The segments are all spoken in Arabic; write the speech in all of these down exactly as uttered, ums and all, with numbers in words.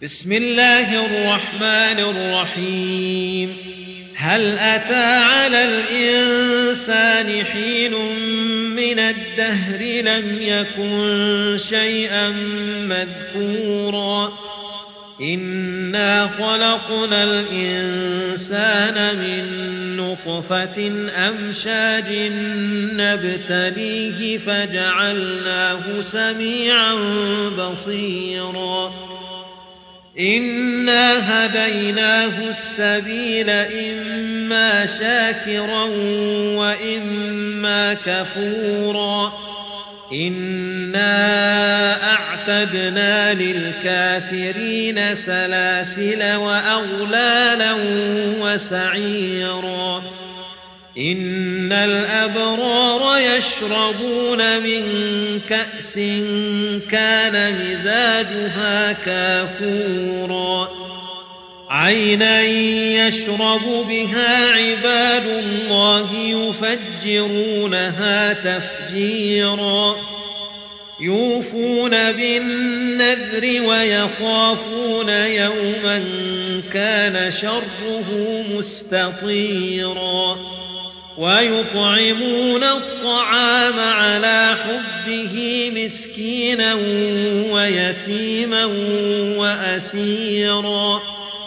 بسم الله الرحمن الرحيم. هل أتى على الإنسان حين من الدهر لم يكن شيئا مذكورا إنا خلقنا الإنسان من نطفة أمشاج نبتليه فجعلناه سميعا بصيرا إنا هديناه السبيل إما شاكرا وإما كفورا إنا أعتدنا للكافرين سلاسل وأغلالا وسعيرا إن الأبرار يشربون من كأس كان مزاجها كافورا عينا يشرب بها عباد الله يفجرونها تفجيرا يوفون بالنذر ويخافون يوما كان شره مستطيرا ويطعمون الطعام على حبه مسكينا ويتيما وأسيرا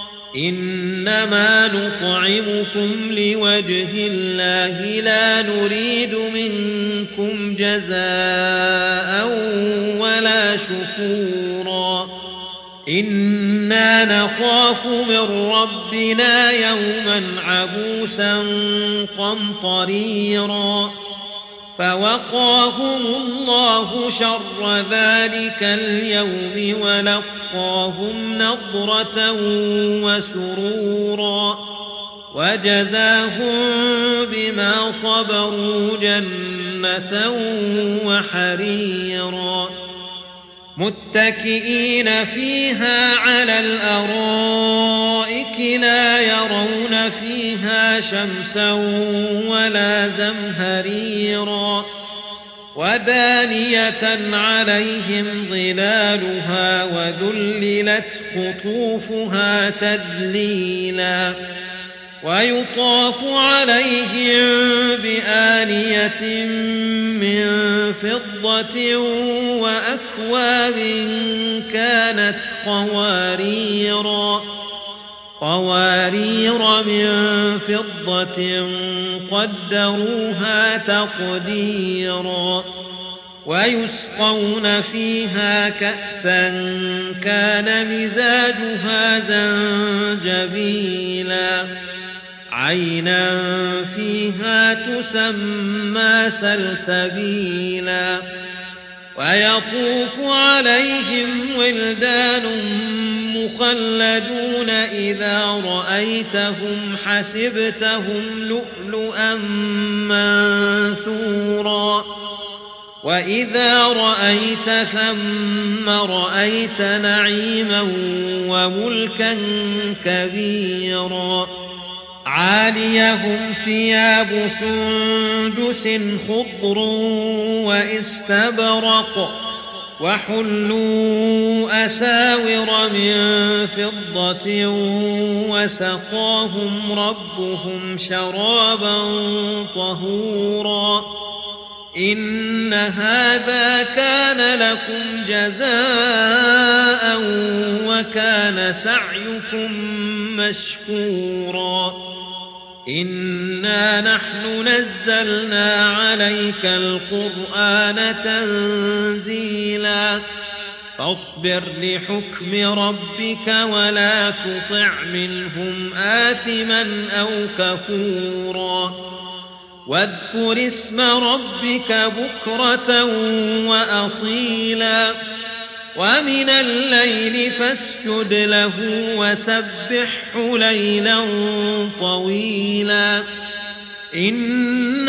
إنما نطعمكم لوجه الله لا نريد منكم جزاء ولا شكورا إنا نخاف من ربنا يوما عبوسا قمطريرا فوقاهم الله شر ذلك اليوم ولقاهم نضرة وسرورا وجزاهم بما صبروا جنة وحريرا متكئين فيها على الأرائك لا يرون فيها شمسا ولا زمهريرا ودانية عليهم ظلالها وذللت قطوفها تذليلا ويطاف عليهم بآنية من فضة وأكواب كانت قواريرا قوارير من فضة قدروها تقديرا ويسقون فيها كأسا كان مزاجها زنجبيلا عينا فيها تسمى سلسبيلا ويطوف عليهم ولدان مخلدون إذا رأيتهم حسبتهم لؤلؤا منثورا وإذا رأيت ثم رأيت نعيما وملكا كبيرا عاليهم ثياب سندس خضر واستبرق وحلوا أساور من فضة وسقاهم ربهم شرابا طهورا إن هذا كان لكم جزاء وكان سعيكم مشكورا إنا نحن نزلنا عليك القرآن تنزيلا فاصبر لحكم ربك ولا تطع منهم آثما أو كفورا واذكر اسم ربك بكرة وأصيلا ومن الليل فاسجد له وسبحه ليلا طويلا إن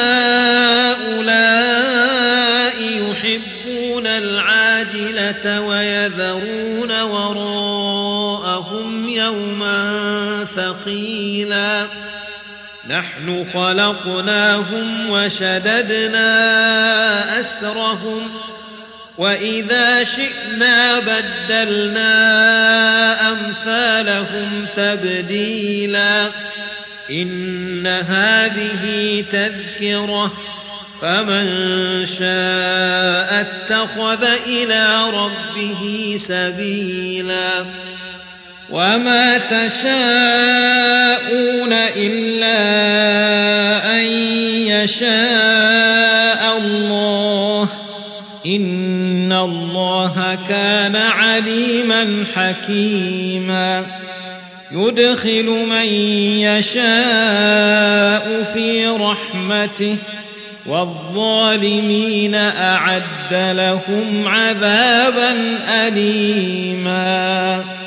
هؤلاء يحبون العاجلة ويذرون وراءهم يوما ثقيلا نحن خلقناهم وشددنا أسرهم وإذا شئنا بدلنا لهم تبديلا إن هذه تذكرة فمن شاء اتخذ إلى ربه سبيلا وما تشاءون إلا أن يشاء الله إن الله كان عليما حكيما يدخل من يشاء في رحمته والظالمين أعد لهم عذابا أليما